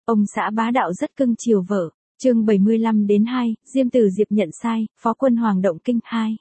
Ông xã bá đạo rất cưng chiều vợ. Chương 75-2, Diêm Tử Diệp nhận sai, Phó Quân Hoàng động kinh 2.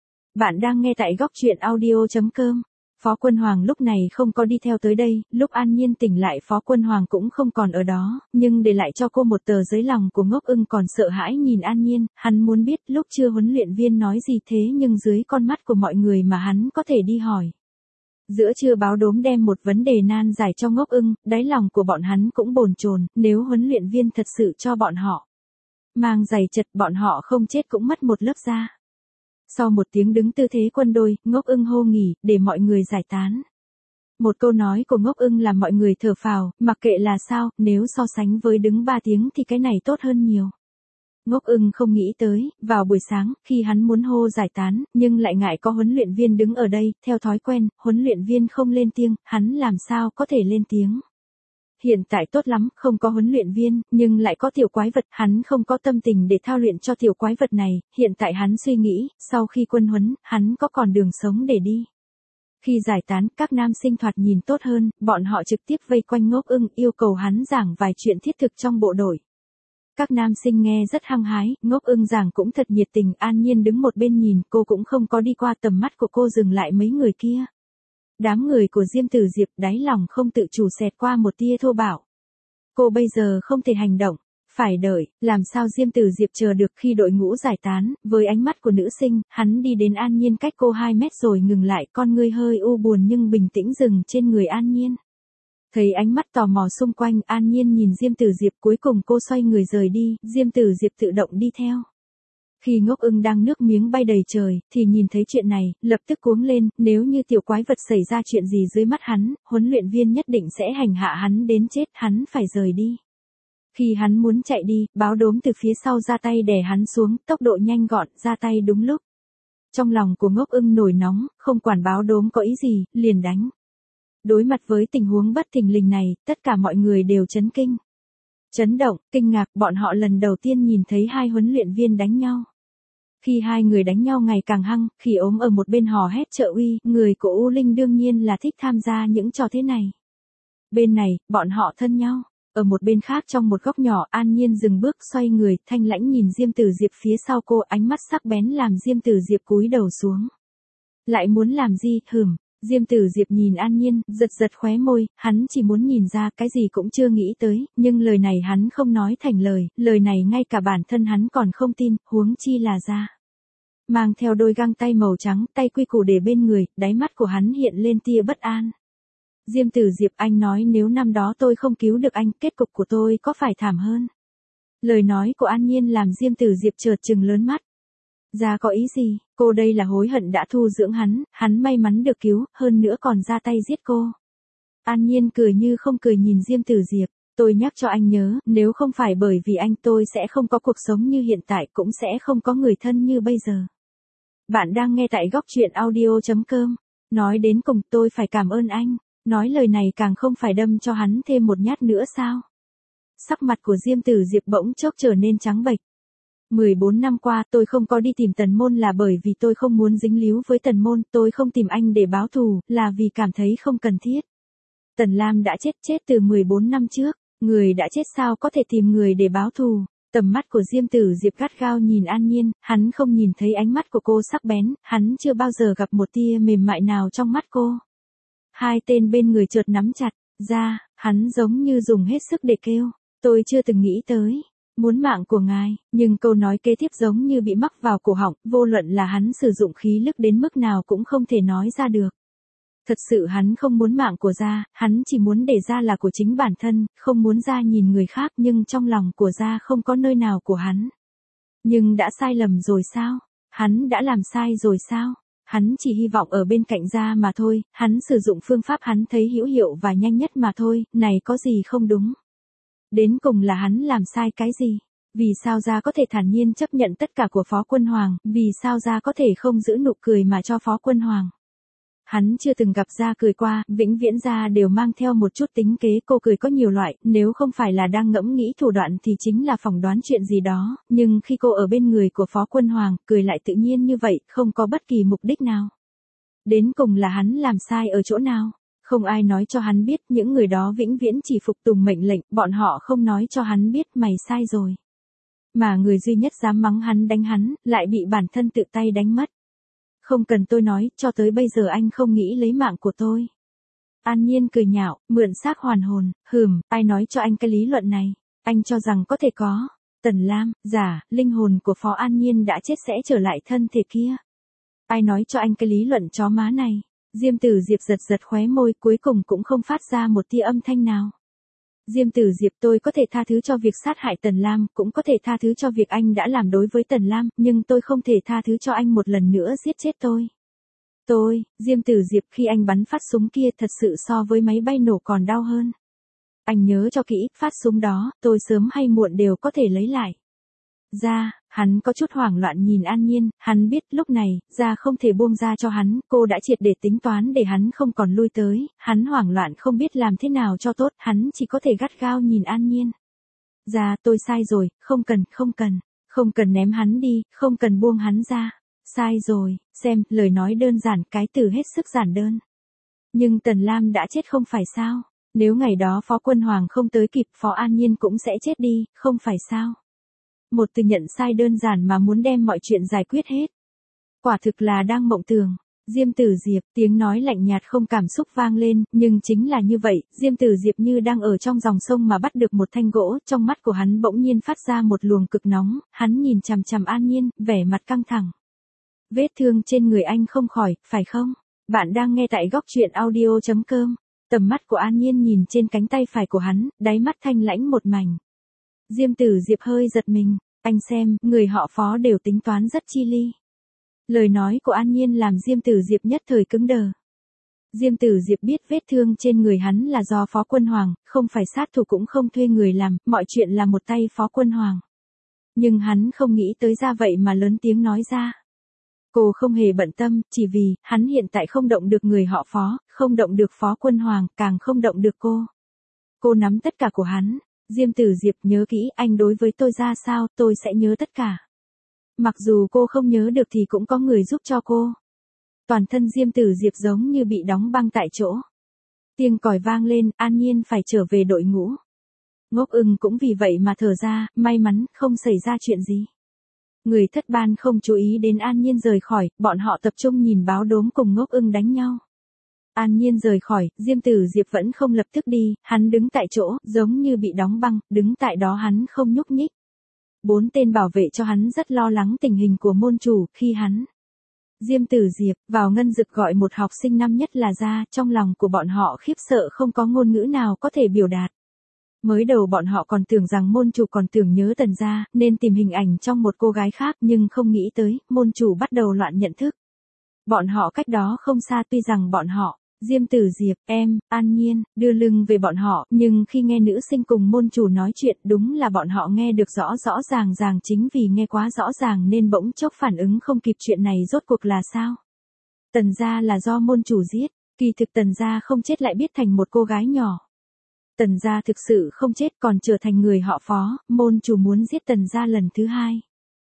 Bạn đang nghe tại góc truyện audio.com. Phó Quân Hoàng lúc này không có đi theo tới đây, lúc An Nhiên tỉnh lại Phó Quân Hoàng cũng không còn ở đó, nhưng để lại cho cô một tờ giấy. Lòng của Ngốc Ưng còn sợ hãi nhìn An Nhiên, hắn muốn biết lúc chưa huấn luyện viên nói gì thế nhưng dưới con mắt của mọi người mà hắn có thể đi hỏi. Giữa trưa báo đốm đem một vấn đề nan giải cho Ngốc Ưng, đáy lòng của bọn hắn cũng bồn chồn, nếu huấn luyện viên thật sự cho bọn họ mang giày chật bọn họ không chết cũng mất một lớp da. Sau một tiếng đứng tư thế quân đôi, Ngốc Ưng hô nghỉ, để mọi người giải tán. Một câu nói của Ngốc Ưng làm mọi người thở phào, mặc kệ là sao, nếu so sánh với đứng 3 tiếng thì cái này tốt hơn nhiều. Ngốc Ưng không nghĩ tới, vào buổi sáng, khi hắn muốn hô giải tán, nhưng lại ngại có huấn luyện viên đứng ở đây, theo thói quen, huấn luyện viên không lên tiếng, hắn làm sao có thể lên tiếng. Hiện tại tốt lắm, không có huấn luyện viên, nhưng lại có tiểu quái vật, hắn không có tâm tình để thao luyện cho tiểu quái vật này, hiện tại hắn suy nghĩ, sau khi quân huấn, hắn có còn đường sống để đi. Khi giải tán, các nam sinh thoạt nhìn tốt hơn, bọn họ trực tiếp vây quanh Ngốc Ưng, yêu cầu hắn giảng vài chuyện thiết thực trong bộ đội. Các nam sinh nghe rất hăng hái, Ngốc Ưng giảng cũng thật nhiệt tình, An Nhiên đứng một bên nhìn, cô cũng không có đi qua tầm mắt của cô dừng lại mấy người kia. Đám người của Diêm Tử Diệp đáy lòng không tự chủ xẹt qua một tia thô bạo. Cô bây giờ không thể hành động, phải đợi, làm sao Diêm Tử Diệp chờ được khi đội ngũ giải tán, với ánh mắt của nữ sinh, hắn đi đến An Nhiên cách cô 2 mét rồi ngừng lại, con ngươi hơi u buồn nhưng bình tĩnh dừng trên người An Nhiên. Thấy ánh mắt tò mò xung quanh, An Nhiên nhìn Diêm Tử Diệp, cuối cùng cô xoay người rời đi, Diêm Tử Diệp tự động đi theo. Khi Ngốc Ưng đang nước miếng bay đầy trời, thì nhìn thấy chuyện này, lập tức cuống lên, nếu như tiểu quái vật xảy ra chuyện gì dưới mắt hắn, huấn luyện viên nhất định sẽ hành hạ hắn đến chết, hắn phải rời đi. Khi hắn muốn chạy đi, báo đốm từ phía sau ra tay đè hắn xuống, tốc độ nhanh gọn, ra tay đúng lúc. Trong lòng của Ngốc Ưng nổi nóng, không quản báo đốm có ý gì, liền đánh. Đối mặt với tình huống bất thình lình này, tất cả mọi người đều chấn kinh. Chấn động, kinh ngạc, bọn họ lần đầu tiên nhìn thấy hai huấn luyện viên đánh nhau. Khi hai người đánh nhau ngày càng hăng, Khỉ Ốm ở một bên hò hét trợ uy, người của U Linh đương nhiên là thích tham gia những trò thế này. Bên này, bọn họ thân nhau. Ở một bên khác trong một góc nhỏ, An Nhiên dừng bước xoay người, thanh lãnh nhìn Diêm Tử Diệp phía sau cô, ánh mắt sắc bén làm Diêm Tử Diệp cúi đầu xuống. Lại muốn làm gì, Diêm Tử Diệp nhìn An Nhiên, giật giật khóe môi, hắn chỉ muốn nhìn ra cái gì cũng chưa nghĩ tới, nhưng lời này hắn không nói thành lời này ngay cả bản thân hắn còn không tin, huống chi là ra. Mang theo đôi găng tay màu trắng, tay quy củ để bên người, đáy mắt của hắn hiện lên tia bất an. Diêm Tử Diệp, anh nói nếu năm đó tôi không cứu được anh, kết cục của tôi có phải thảm hơn? Lời nói của An Nhiên làm Diêm Tử Diệp chợt trừng lớn mắt. Ra có ý gì, cô đây là hối hận đã thu dưỡng hắn may mắn được cứu, hơn nữa còn ra tay giết cô. An Nhiên cười như không cười nhìn Diêm Tử Diệp, tôi nhắc cho anh nhớ, nếu không phải bởi vì anh tôi sẽ không có cuộc sống như hiện tại, cũng sẽ không có người thân như bây giờ. Bạn đang nghe tại góc truyện audio.com, nói đến cùng tôi phải cảm ơn anh, nói lời này càng không phải đâm cho hắn thêm một nhát nữa sao. Sắc mặt của Diêm Tử Diệp bỗng chốc trở nên trắng bệch. 14 năm qua tôi không có đi tìm Tần Môn là bởi vì tôi không muốn dính líu với Tần Môn, tôi không tìm anh để báo thù, là vì cảm thấy không cần thiết. Tần Lam đã chết từ 14 năm trước, người đã chết sao có thể tìm người để báo thù. Tầm mắt của Diêm Tử Diệp gắt gao nhìn An Nhiên, hắn không nhìn thấy ánh mắt của cô sắc bén, hắn chưa bao giờ gặp một tia mềm mại nào trong mắt cô. Hai tên bên người chợt nắm chặt, ra, hắn giống như dùng hết sức để kêu, tôi chưa từng nghĩ tới. Muốn mạng của ngài, nhưng câu nói kế tiếp giống như bị mắc vào cổ họng, vô luận là hắn sử dụng khí lực đến mức nào cũng không thể nói ra được. Thật sự hắn không muốn mạng của Gia, hắn chỉ muốn để Gia là của chính bản thân, không muốn Gia nhìn người khác nhưng trong lòng của Gia không có nơi nào của hắn. Nhưng đã sai lầm rồi sao? Hắn đã làm sai rồi sao? Hắn chỉ hy vọng ở bên cạnh Gia mà thôi, hắn sử dụng phương pháp hắn thấy hữu hiệu và nhanh nhất mà thôi, này có gì không đúng? Đến cùng là hắn làm sai cái gì? Vì sao Gia có thể thản nhiên chấp nhận tất cả của Phó Quân Hoàng, vì sao Gia có thể không giữ nụ cười mà cho Phó Quân Hoàng? Hắn chưa từng gặp Gia cười qua, vĩnh viễn Gia đều mang theo một chút tính kế, cô cười có nhiều loại, nếu không phải là đang ngẫm nghĩ thủ đoạn thì chính là phỏng đoán chuyện gì đó, nhưng khi cô ở bên người của Phó Quân Hoàng, cười lại tự nhiên như vậy, không có bất kỳ mục đích nào. Đến cùng là hắn làm sai ở chỗ nào? Không ai nói cho hắn biết những người đó vĩnh viễn chỉ phục tùng mệnh lệnh, bọn họ không nói cho hắn biết mày sai rồi. Mà người duy nhất dám mắng hắn đánh hắn, lại bị bản thân tự tay đánh mất. Không cần tôi nói, cho tới bây giờ anh không nghĩ lấy mạng của tôi. An Nhiên cười nhạo, mượn xác hoàn hồn, ai nói cho anh cái lý luận này, anh cho rằng có thể có. Tần Lam, linh hồn của Phó An Nhiên đã chết sẽ trở lại thân thể kia. Ai nói cho anh cái lý luận chó má này? Diêm Tử Diệp giật giật khóe môi, cuối cùng cũng không phát ra một tia âm thanh nào. Diêm Tử Diệp, tôi có thể tha thứ cho việc sát hại Tần Lam, cũng có thể tha thứ cho việc anh đã làm đối với Tần Lam, nhưng tôi không thể tha thứ cho anh một lần nữa giết chết tôi. Diêm Tử Diệp, khi anh bắn phát súng kia thật sự so với máy bay nổ còn đau hơn. Anh nhớ cho kỹ, phát súng đó, tôi sớm hay muộn đều có thể lấy lại. Hắn có chút hoảng loạn nhìn An Nhiên, hắn biết lúc này, không thể buông ra cho hắn, cô đã triệt để tính toán để hắn không còn lui tới, hắn hoảng loạn không biết làm thế nào cho tốt, hắn chỉ có thể gắt gao nhìn An Nhiên. Tôi sai rồi, không cần ném hắn đi, không cần buông hắn ra. Sai rồi, xem, lời nói đơn giản, cái từ hết sức giản đơn. Nhưng Tần Lam đã chết không phải sao? Nếu ngày đó Phó Quân Hoàng không tới kịp, Phó An Nhiên cũng sẽ chết đi, không phải sao? Một từ nhận sai đơn giản mà muốn đem mọi chuyện giải quyết hết. Quả thực là đang mộng tưởng. Diêm Tử Diệp, tiếng nói lạnh nhạt không cảm xúc vang lên, nhưng chính là như vậy, Diêm Tử Diệp như đang ở trong dòng sông mà bắt được một thanh gỗ, trong mắt của hắn bỗng nhiên phát ra một luồng cực nóng, hắn nhìn chằm chằm An Nhiên, vẻ mặt căng thẳng. Vết thương trên người anh không khỏi, phải không? Bạn đang nghe tại góc truyện audio.com. Tầm mắt của An Nhiên nhìn trên cánh tay phải của hắn, đáy mắt thanh lãnh một mảnh. Diêm Tử Diệp hơi giật mình, anh xem, người họ Phó đều tính toán rất chi ly. Lời nói của An Nhiên làm Diêm Tử Diệp nhất thời cứng đờ. Diêm Tử Diệp biết vết thương trên người hắn là do Phó Quân Hoàng, không phải sát thủ cũng không thuê người làm, mọi chuyện là một tay Phó Quân Hoàng. Nhưng hắn không nghĩ tới vậy mà lớn tiếng nói ra. Cô không hề bận tâm, chỉ vì, hắn hiện tại không động được người họ Phó, không động được Phó Quân Hoàng, càng không động được cô. Cô nắm tất cả của hắn. Diêm Tử Diệp, nhớ kỹ, anh đối với tôi ra sao, tôi sẽ nhớ tất cả. Mặc dù cô không nhớ được thì cũng có người giúp cho cô. Toàn thân Diêm Tử Diệp giống như bị đóng băng tại chỗ. Tiếng còi vang lên, An Nhiên phải trở về đội ngũ. Ngốc Ưng cũng vì vậy mà thở ra, may mắn, không xảy ra chuyện gì. Người thất ban không chú ý đến An Nhiên rời khỏi, bọn họ tập trung nhìn báo đốm cùng Ngốc Ưng đánh nhau. An Nhiên rời khỏi, Diêm Tử Diệp vẫn không lập tức đi, hắn đứng tại chỗ, giống như bị đóng băng, đứng tại đó hắn không nhúc nhích. 4 tên bảo vệ cho hắn rất lo lắng tình hình của môn chủ, khi hắn. Diêm Tử Diệp, vào ngân dực gọi một học sinh năm nhất là ra, trong lòng của bọn họ khiếp sợ không có ngôn ngữ nào có thể biểu đạt. Mới đầu bọn họ còn tưởng rằng môn chủ còn tưởng nhớ Tần gia, nên tìm hình ảnh trong một cô gái khác nhưng không nghĩ tới, môn chủ bắt đầu loạn nhận thức. Bọn họ cách đó không xa tuy rằng bọn họ, Diêm Tử Diệp, An Nhiên, đưa lưng về bọn họ, nhưng khi nghe nữ sinh cùng môn chủ nói chuyện đúng là bọn họ nghe được rõ ràng chính vì nghe quá rõ ràng nên bỗng chốc phản ứng không kịp chuyện này rốt cuộc là sao. Tần gia là do môn chủ giết, kỳ thực Tần gia không chết lại biết thành một cô gái nhỏ. Tần gia thực sự không chết còn trở thành người họ Phó, môn chủ muốn giết Tần gia lần thứ 2.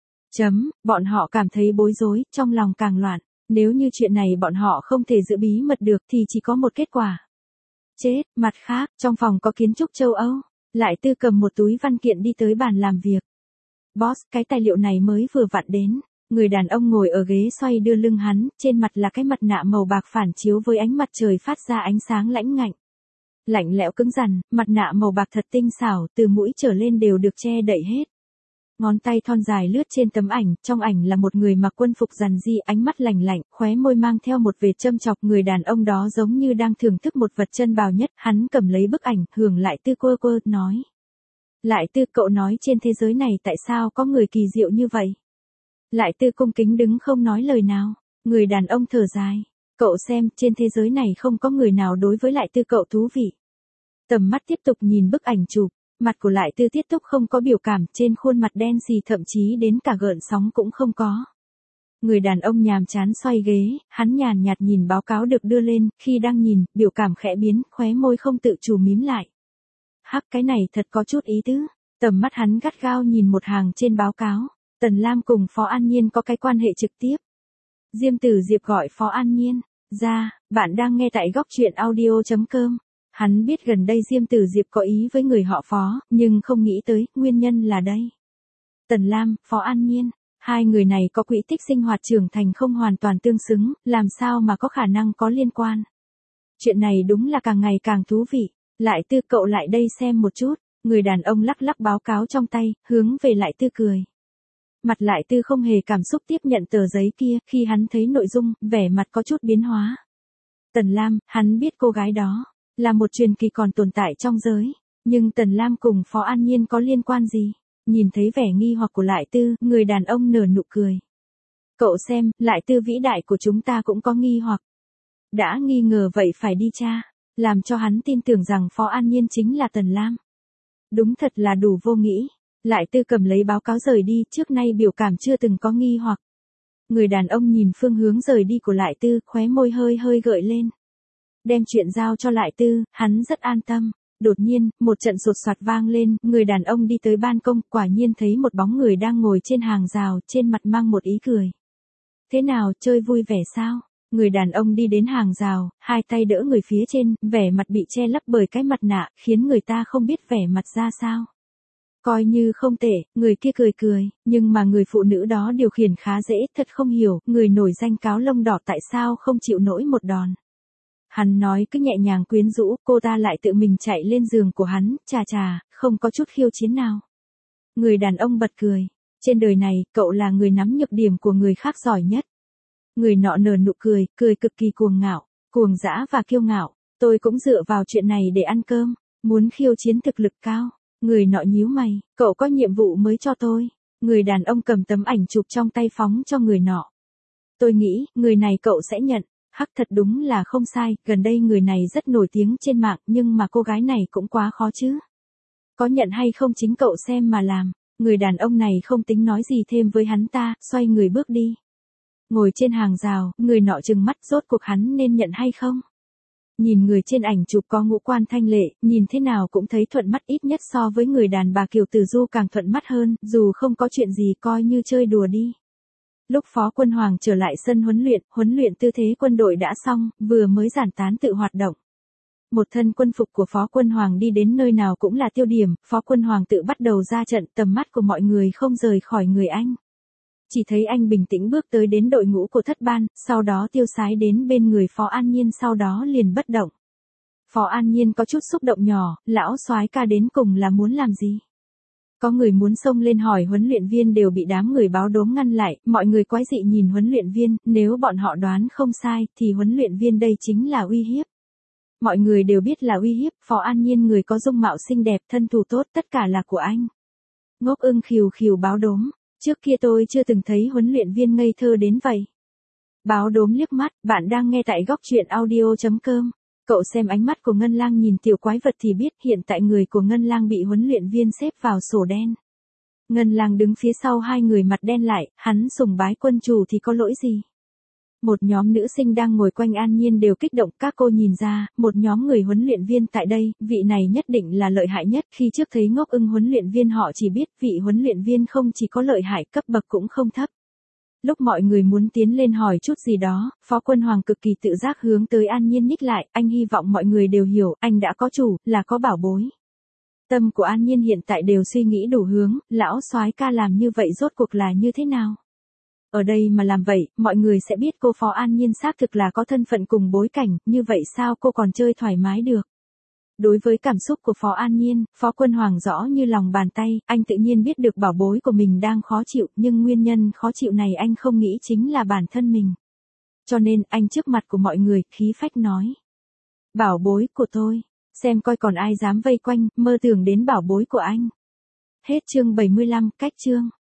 Bọn họ cảm thấy bối rối, trong lòng càng loạn. Nếu như chuyện này bọn họ không thể giữ bí mật được thì chỉ có một kết quả. Chết, mặt khác, trong phòng có kiến trúc châu Âu. Lại Tư cầm một túi văn kiện đi tới bàn làm việc. Boss, cái tài liệu này mới vừa vặn đến. Người đàn ông ngồi ở ghế xoay đưa lưng hắn, trên mặt là cái mặt nạ màu bạc phản chiếu với ánh mặt trời phát ra ánh sáng lãnh ngạnh. Lạnh lẽo cứng rắn, mặt nạ màu bạc thật tinh xảo, từ mũi trở lên đều được che đậy hết. Ngón tay thon dài lướt trên tấm ảnh, trong ảnh là một người mặc quân phục rằn ri, ánh mắt lạnh lạnh, khóe môi mang theo một vệt châm chọc, người đàn ông đó giống như đang thưởng thức một vật chân bào nhất, hắn cầm lấy bức ảnh, hưởng Lại Tư quơ nói. Lại Tư, cậu nói trên thế giới này tại sao có người kỳ diệu như vậy? Lại Tư cung kính đứng không nói lời nào, người đàn ông thở dài. Cậu xem, trên thế giới này không có người nào đối với Lại Tư cậu thú vị. Tầm mắt tiếp tục nhìn bức ảnh chụp. Mặt của Lại Tư tiếp tục không có biểu cảm, trên khuôn mặt đen xì thậm chí đến cả gợn sóng cũng không có. Người đàn ông nhàm chán xoay ghế, hắn nhàn nhạt nhìn báo cáo được đưa lên, khi đang nhìn, biểu cảm khẽ biến, khóe môi không tự chủ mím lại. Hắc, cái này thật có chút ý tứ. Tầm mắt hắn gắt gao nhìn một hàng trên báo cáo. Tần Lam cùng Phó An Nhiên có cái quan hệ trực tiếp. Diêm Tử Diệp gọi Phó An Nhiên. Bạn đang nghe tại góc truyện audio.com. Hắn biết gần đây Diêm Tử Diệp có ý với người họ Phó, nhưng không nghĩ tới, nguyên nhân là đây. Tần Lam, Phó An Nhiên, hai người này có quỹ tích sinh hoạt trưởng thành không hoàn toàn tương xứng, làm sao mà có khả năng có liên quan. Chuyện này đúng là càng ngày càng thú vị. Lại Tư, cậu lại đây xem một chút. Người đàn ông lắc lắc báo cáo trong tay, hướng về Lại Tư cười. Mặt Lại Tư không hề cảm xúc tiếp nhận tờ giấy kia, khi hắn thấy nội dung, vẻ mặt có chút biến hóa. Tần Lam, hắn biết cô gái đó, là một truyền kỳ còn tồn tại trong giới. Nhưng Tần Lam cùng Phó An Nhiên có liên quan gì? Nhìn thấy vẻ nghi hoặc của Lại Tư, người đàn ông nở nụ cười. Cậu xem, Lại Tư vĩ đại của chúng ta cũng có nghi hoặc. Đã nghi ngờ vậy phải đi tra, làm cho hắn tin tưởng rằng Phó An Nhiên chính là Tần Lam. Đúng thật là đủ vô nghĩ. Lại Tư cầm lấy báo cáo rời đi, trước nay biểu cảm chưa từng có nghi hoặc. Người đàn ông nhìn phương hướng rời đi của Lại Tư, khóe môi hơi hơi gợi lên. Đem chuyện giao cho Lại Tư, hắn rất an tâm. Đột nhiên, một trận sột soạt vang lên, người đàn ông đi tới ban công, quả nhiên thấy một bóng người đang ngồi trên hàng rào, trên mặt mang một ý cười. Thế nào, chơi vui vẻ sao? Người đàn ông đi đến hàng rào, hai tay đỡ người phía trên, vẻ mặt bị che lấp bởi cái mặt nạ, khiến người ta không biết vẻ mặt ra sao. Coi như không tệ, người kia cười cười, nhưng mà người phụ nữ đó điều khiển khá dễ, thật không hiểu, người nổi danh cáo lông đỏ tại sao không chịu nổi một đòn. Hắn nói cứ nhẹ nhàng quyến rũ, cô ta lại tự mình chạy lên giường của hắn, chà, không có chút khiêu chiến nào. Người đàn ông bật cười, trên đời này, cậu là người nắm nhược điểm của người khác giỏi nhất. Người nọ nở nụ cười, cười cực kỳ cuồng ngạo, cuồng dã và kiêu ngạo, tôi cũng dựa vào chuyện này để ăn cơm, muốn khiêu chiến thực lực cao. Người nọ nhíu mày, cậu có nhiệm vụ mới cho tôi. Người đàn ông cầm tấm ảnh chụp trong tay phóng cho người nọ. Tôi nghĩ, người này cậu sẽ nhận. Hắc, thật đúng là không sai, gần đây người này rất nổi tiếng trên mạng, nhưng mà cô gái này cũng quá khó chứ. Có nhận hay không chính cậu xem mà làm. Người đàn ông này không tính nói gì thêm với hắn ta, xoay người bước đi. Ngồi trên hàng rào, người nọ trừng mắt, rốt cuộc hắn nên nhận hay không? Nhìn người trên ảnh chụp có ngũ quan thanh lệ, nhìn thế nào cũng thấy thuận mắt, ít nhất so với người đàn bà Kiều Tử Du càng thuận mắt hơn, dù không có chuyện gì coi như chơi đùa đi. Lúc Phó Quân Hoàng trở lại sân huấn luyện tư thế quân đội đã xong, vừa mới giản tán tự hoạt động. Một thân quân phục của Phó Quân Hoàng đi đến nơi nào cũng là tiêu điểm, Phó Quân Hoàng tự bắt đầu ra trận, tầm mắt của mọi người không rời khỏi người anh. Chỉ thấy anh bình tĩnh bước tới đến đội ngũ của Thất Ban, sau đó tiêu sái đến bên người Phó An Nhiên, sau đó liền bất động. Phó An Nhiên có chút xúc động nhỏ, lão soái ca đến cùng là muốn làm gì? Có người muốn xông lên hỏi huấn luyện viên, đều bị đám người báo đốm ngăn lại, mọi người quái dị nhìn huấn luyện viên, nếu bọn họ đoán không sai, thì huấn luyện viên đây chính là uy hiếp. Mọi người đều biết là uy hiếp, Phó An Nhiên người có dung mạo xinh đẹp, thân thủ tốt, tất cả là của anh. Ngốc Ưng khìu khìu báo đốm. Trước kia tôi chưa từng thấy huấn luyện viên ngây thơ đến vậy. Báo đốm liếc mắt, bạn đang nghe tại góc truyện audio.com. Cậu xem ánh mắt của Ngân Lang nhìn tiểu quái vật thì biết hiện tại người của Ngân Lang bị huấn luyện viên xếp vào sổ đen. Ngân Lang đứng phía sau hai người mặt đen lại, hắn sùng bái quân chủ thì có lỗi gì. Một nhóm nữ sinh đang ngồi quanh An Nhiên đều kích động, các cô nhìn ra, một nhóm người huấn luyện viên tại đây, vị này nhất định là lợi hại nhất. Khi trước thấy Ngốc Ưng huấn luyện viên họ chỉ biết vị huấn luyện viên không chỉ có lợi hại, cấp bậc cũng không thấp. Lúc mọi người muốn tiến lên hỏi chút gì đó, Phó Quân Hoàng cực kỳ tự giác hướng tới An Nhiên nhích lại, anh hy vọng mọi người đều hiểu, anh đã có chủ, là có bảo bối. Tâm của An Nhiên hiện tại đều suy nghĩ đủ hướng, lão soái ca làm như vậy rốt cuộc là như thế nào? Ở đây mà làm vậy, mọi người sẽ biết cô Phó An Nhiên xác thực là có thân phận cùng bối cảnh, như vậy sao cô còn chơi thoải mái được. Đối với cảm xúc của Phó An Nhiên, Phó Quân Hoàng rõ như lòng bàn tay, anh tự nhiên biết được bảo bối của mình đang khó chịu, nhưng nguyên nhân khó chịu này anh không nghĩ chính là bản thân mình. Cho nên, anh trước mặt của mọi người, khí phách nói. Bảo bối của tôi, xem coi còn ai dám vây quanh, mơ tưởng đến bảo bối của anh. Hết chương 75, cách chương.